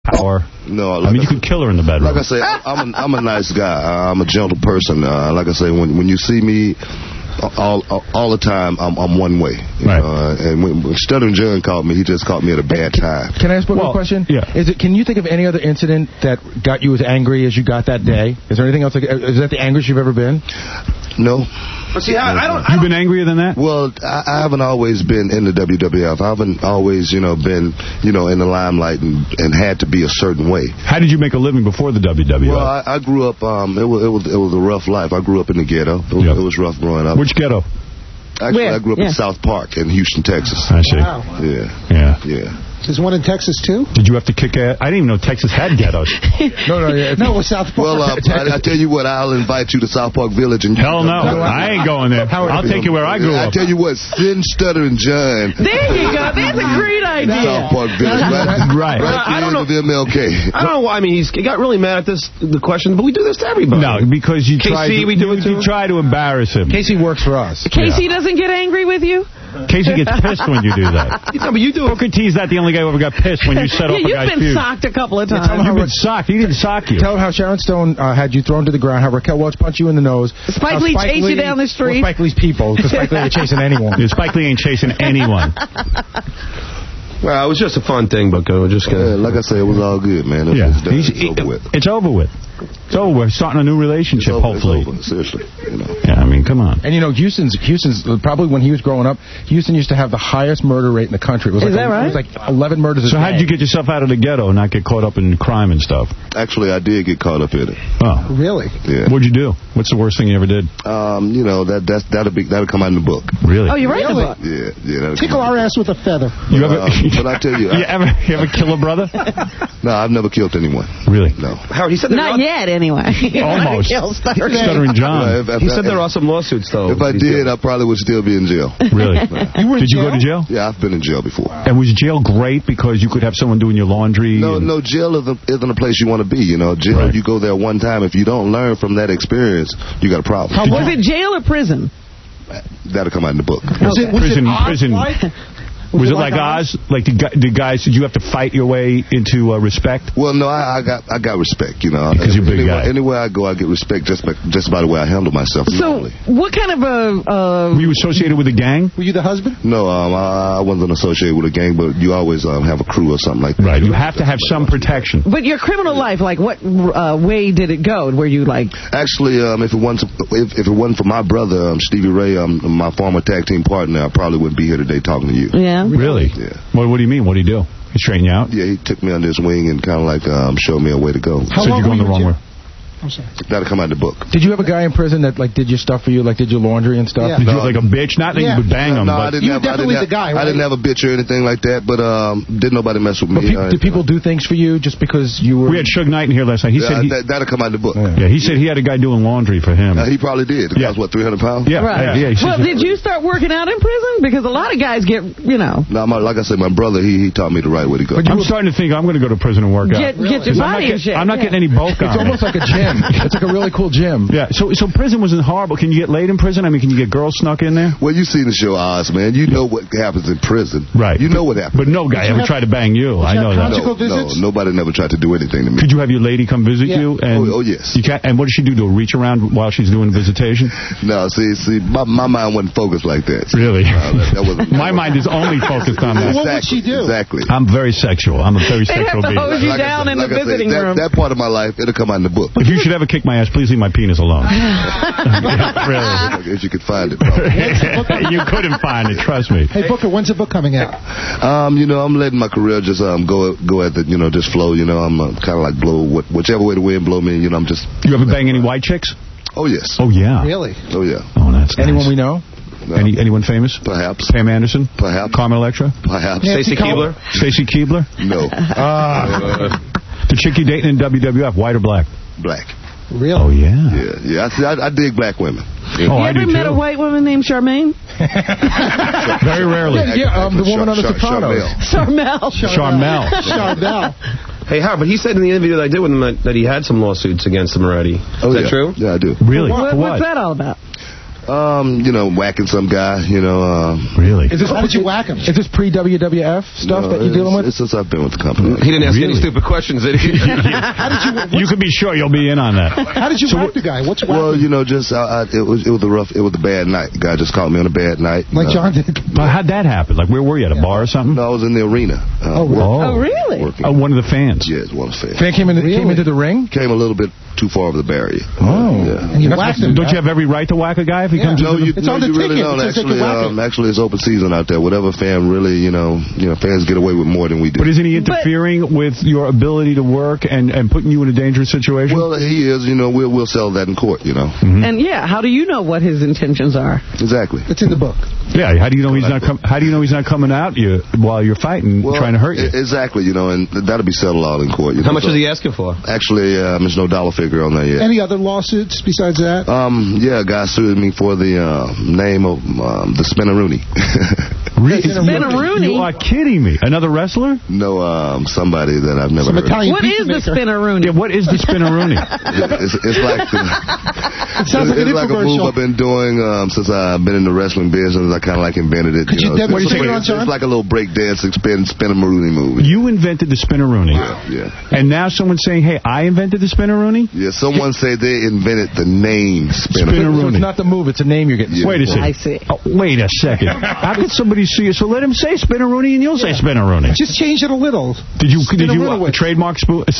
power. No, I mean, you could kill her in the bedroom. Like I say, I'm a nice guy. I'm a gentle person. Like I say, when you see me all the time, I'm one way. Right. And when Stuttering John called me, he just caught me at a bad time. Can I ask one question? Yeah. Can you think of any other incident that got you as angry as you got that day? Is there anything else? Is that the angriest you've ever been? No. But see, I don't. You've been angrier than that? Well, I haven't always been in the WWF. I haven't always, been, in the limelight and had to be a certain way. How did you make a living before the WWF? Well, I grew up. It was a rough life. I grew up in the ghetto. It was rough growing up. Which ghetto? Actually, I grew up in South Park in Houston, Texas. I see. Wow. Yeah. There's one in Texas, too? Did you have to kick ass? I didn't even know Texas had ghettos. No, it was South Park. Well, I tell you what, I'll invite you to South Park Village. And Hell no. I ain't going there. I'll take you where I grew up. I tell you what, send Stuttering John. There you go. That's a great idea. South Park Village. Right. I don't know. Of MLK. I don't know why. I mean, he got really mad at the question, but we do this to everybody. No, because you try to embarrass him. Casey works for us. Casey doesn't get angry with you? Casey gets pissed when you do that. No, but you do. Booker T's not the only guy who ever got pissed when you set off a guy's You've been socked a couple of times. You've been socked. He didn't sock you. Tell him how Sharon Stone had you thrown to the ground, how Raquel Welch punched you in the nose. Spike Lee chased you down the street. Spike Lee's people, because Spike Lee ain't chasing anyone. Yeah, Spike Lee ain't chasing anyone. Well, it was just a fun thing, Booker. We're just gonna. Like I say, it was all good, man. It's over with. It's over with. It's over. We're starting a new relationship, hopefully. It's over. Seriously. Yeah, I mean, come on. And Houston's probably when he was growing up, Houston used to have the highest murder rate in the country. It was that right? It was like 11 murders a day. So how did you get yourself out of the ghetto and not get caught up in crime and stuff? Actually, I did get caught up in it. Oh. Really? Yeah. What'd you do? What's the worst thing you ever did? That'll come out in the book. Really? Oh, you write the book? Yeah. Tickle our ass with a feather. But I tell you. You ever kill a brother? No, I've never killed anyone. Really? No. Howard, he said not yet, anyway. Almost. Stuttering John. He said there are some lawsuits, though. If I did, I probably would still be in jail. Really? Did you go to jail? Yeah, I've been in jail before. And was jail great because you could have someone doing your laundry? No, jail isn't a place you want to be. Jail, right. You go there one time. If you don't learn from that experience, you got a problem. Was it jail or prison? That'll come out in the book. Prison. Was it like Oz? Like did you have to fight your way into respect? Well, no, I got respect, Because you're a big guy. Anywhere I go, I get respect just by the way I handle myself. So, normally. What kind of Were you associated with a gang? Were you the husband? No, I wasn't associated with a gang, but you always have a crew or something like that. Right, you have to have some protection. But your criminal life, like what way did it go? Were you like... Actually, if it wasn't for my brother, Stevie Ray, my former tag team partner, I probably wouldn't be here today talking to you. Yeah. Really? Yeah. What do you mean? What did he do? He straightened you out? Yeah, he took me under his wing and kind of like showed me a way to go. How so you're going the wrong way? I'm sorry. That'll come out in the book. Did you have a guy in prison that did your stuff for you, did your laundry and stuff? Yeah. Did you have like a bitch? Not that you would bang him, but... You were definitely the guy, right? I didn't have a bitch or anything like that, but didn't nobody mess with me. Did people do things for you just because you were... We had Suge Knight in here last night. He said that'll come out in the book. Yeah, he said he had a guy doing laundry for him. He probably did. It cost, 300 pounds? Yeah. Right. Yeah, well, did you start working out in prison? Because a lot of guys get, No, like I said, my brother, he taught me the right way to go. I'm starting to think I'm going to go to prison and work out. Get your body in shape. I'm not getting any bulk on it. It's almost like a gym. It's like a really cool gym. Yeah, so prison wasn't horrible. Can you get laid in prison? I mean, can you get girls snuck in there? Well, you've seen the show Oz, man. You know what happens in prison. Right. You know what happens. But no guy ever tried to bang you. I know that. No, nobody never tried to do anything to me. Could you have your lady come visit you? And oh, yes. You can't, and what does she do? Do a reach around while she's doing visitation? No, see, my mind wasn't focused like that. Really? That wasn't, my mind is only focused on that. What would she do? Exactly. I'm very sexual. I'm a very sexual being. They have to hose you down in the visiting room. That part of my life, it'll come out in the book. If you should ever kick my ass, please leave my penis alone. Really? If you could find it. You couldn't find it, trust me. Hey, Booker, when's the book coming out? I'm letting my career just go at the, just flow. I'm kind of like blow whichever way the wind blow me. I'm just. You ever bang any white chicks? Oh yes. Oh yeah. Really? Oh yeah. Oh, that's anyone nice. we know? No. Anyone famous? Perhaps. Pam Anderson? Perhaps. Carmen Electra? Perhaps. Stacy Keibler? Stacy Keibler? No. The chick you dating in WWF, white or black? Black. Really? Oh, yeah. Yeah. I dig black women. You ever met a white woman named Charmaine? Very rarely. The woman on The Sopranos. Charmel. Hey, Howard, but he said in the interview that I did with him that he had some lawsuits against him already. Is that true? Yeah, I do. Really? What's that all about? You know, whacking some guy, you know. Really? How did you whack him? Is this pre-WWF stuff that you're dealing with? It's since I've been with the company. He didn't ask any stupid questions, did he? You can be sure you'll be in on that. How did you whack the guy? What's whacking? Well, you know, just it was a bad night. The guy just caught me on a bad night. Like John did. But how'd that happen? Like, where were you, at a bar or something? No, I was in the arena. Really? One of the fans. Yes, one of the fans. Fan came into the ring? Came a little bit too far over the barrier. Yeah. And you whacked him. Don't you have every right to whack a guy if he comes No, in? It's on the really ticket. don't. It says they can whack him. Actually, it's open season out there. Whatever fan really, fans get away with more than we do. But isn't he interfering with your ability to work and putting you in a dangerous situation? Well, he is. We'll settle that in court. And how do you know what his intentions are? Exactly. It's in the book. Yeah. How do you know he's not? How do you know he's not coming out you while you're fighting, trying to hurt you? Exactly. And that'll be settled out in court. How much is he asking for? Actually, there's no dollar figure on that yet. Any other lawsuits besides that? Yeah, a guy sued me for the name of the Spinaroonie. Really? Spinaroonie? You are kidding me. Another wrestler? No, somebody that I've never heard of. What is the Spinaroonie? Yeah, what is the Spinaroonie? It's like It sounds like an it's like a move infomercial. I've been doing since I've been in the wrestling business. I kind of like invented it. Could you demonstrate it on John? It's like a little break dancing Spinaroonie move. You invented the Spinaroonie. Yeah. And now someone's saying, hey, I invented the Spinaroonie? Yeah, someone said they invented the name So it's not the move, it's a name you're getting. Yeah. Wait a second. I see. Oh, wait a second. How could somebody see you? So let him say Spinaroonie and you'll say Spinaroonie. Just change it a little. Did you Spinaroonie. trademark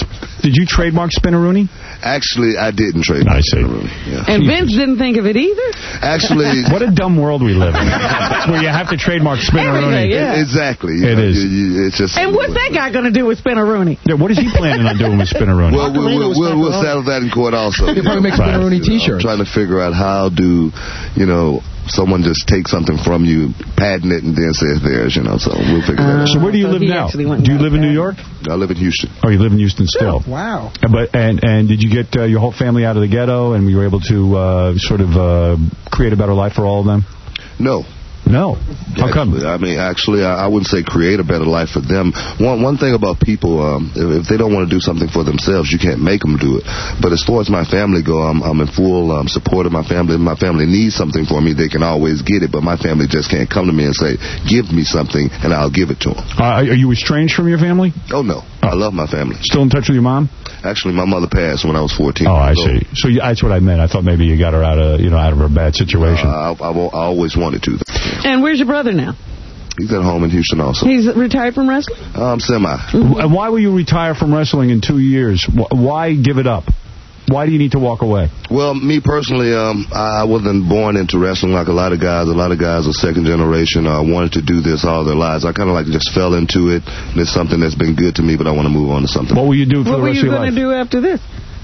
Spinaroonie? Actually, I didn't trademark I see. Spinaroonie. Yeah. And Vince didn't think of it either? Actually, What a dumb world we live in. Where you have to trademark Spinaroonie. Everything, yeah. exactly. It is. It's just. And what's that guy going to do with Spinaroonie? Yeah, what is he planning on doing with Spinaroonie? Well, we'll settle that in court also. They probably make Spinaroonie t-shirts. I'm trying to figure out how do, someone just take something from you, patent it, and then say it's theirs, so we'll figure that out. So where do you So live he now? actually went Do you live in New back. York? I live in Houston. Oh, you live in Houston still. Wow. And did you get your whole family out of the ghetto and you were able to create a better life for all of them? No. No. How come? Actually, I wouldn't say create a better life for them. One thing about people, if they don't want to do something for themselves, you can't make them do it. But as far as my family go, I'm in full support of my family. If my family needs something for me, they can always get it. But my family just can't come to me and say, give me something, and I'll give it to them. Are you estranged from your family? Oh, no. I love my family. Still in touch with your mom? Actually, my mother passed when I was 14. Oh, I see. So that's what I meant. I thought maybe you got her out of her bad situation. I always wanted to. And where's your brother now? He's at home in Houston also. He's retired from wrestling? Semi. And why will you retire from wrestling in 2 years? Why give it up? Why do you need to walk away? Well, me personally, I wasn't born into wrestling like a lot of guys. A lot of guys are second generation. Wanted to do this all their lives. I kind of just fell into it. And it's something that's been good to me, but I want to move on to something. What will you do for the rest of your life? What were you going to do after this?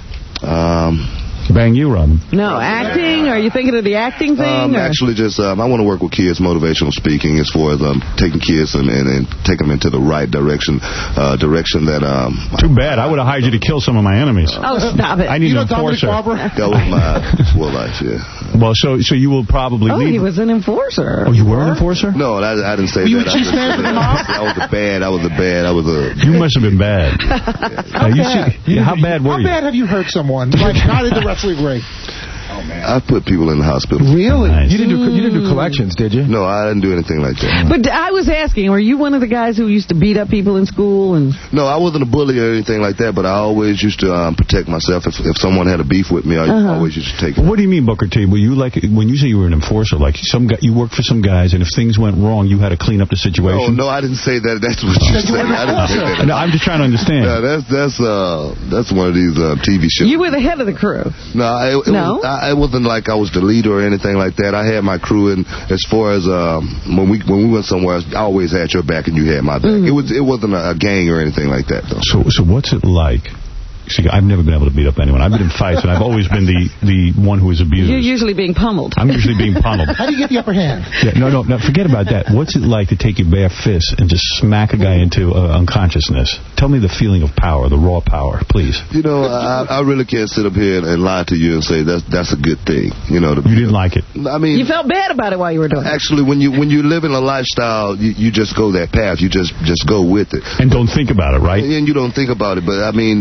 Bang you, Robin. No, acting? Are you thinking of the acting thing? Actually, just I want to work with kids, motivational speaking, as far as taking kids and taking them into the right direction, that. Too bad. I would have hired you to kill some of my enemies. Oh, stop it. I need an enforcer. That was my whole life, yeah. Well, so you will probably leave. He was an enforcer. Oh, you were an enforcer? No, I didn't say that. I was bad. You must have been bad. How bad were you? How bad have you hurt someone? Like, not in the wrestling ring. I put people in the hospital. Really? Nice. You didn't do collections, did you? No, I didn't do anything like that. But I was asking, were you one of the guys who used to beat up people in school? No, I wasn't a bully or anything like that, but I always used to protect myself. If someone had a beef with me, I always used to take it. What do you mean, Booker T? Were you when you say you were an enforcer, like you worked for some guys, and if things went wrong, you had to clean up the situation? No, I didn't say that. That's what you said. I didn't say that. No, I'm just trying to understand. Yeah, that's one of these TV shows. You were the head of the crew. No, it wasn't like I was the leader or anything like that. I had my crew, and as far as when we went somewhere, I always had your back and you had my back. It wasn't a gang or anything like that, though. So what's it like? See, I've never been able to beat up anyone. I've been in fights, and I've always been the one who is abused. You're usually being pummeled. I'm usually being pummeled. How do you get the upper hand? Yeah, no, forget about that. What's it like to take your bare fist and just smack a guy into unconsciousness? Tell me the feeling of power, the raw power, please. I really can't sit up here and lie to you and say that's a good thing. You didn't like it. I mean, you felt bad about it while you were doing it. Actually, when you live in a lifestyle, you just go that path. You just go with it. And don't think about it, right? And you don't think about it. But, I mean, thinking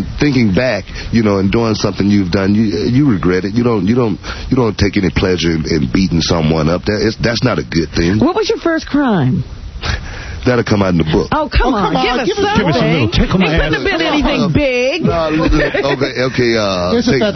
looking back, and doing something you've done, you regret it. You don't take any pleasure in beating someone up. That's not a good thing. What was your first crime? That'll come out in the book. Oh, come on. Give us something. Give us a little tickle my It couldn't have been anything big. Okay. Here's a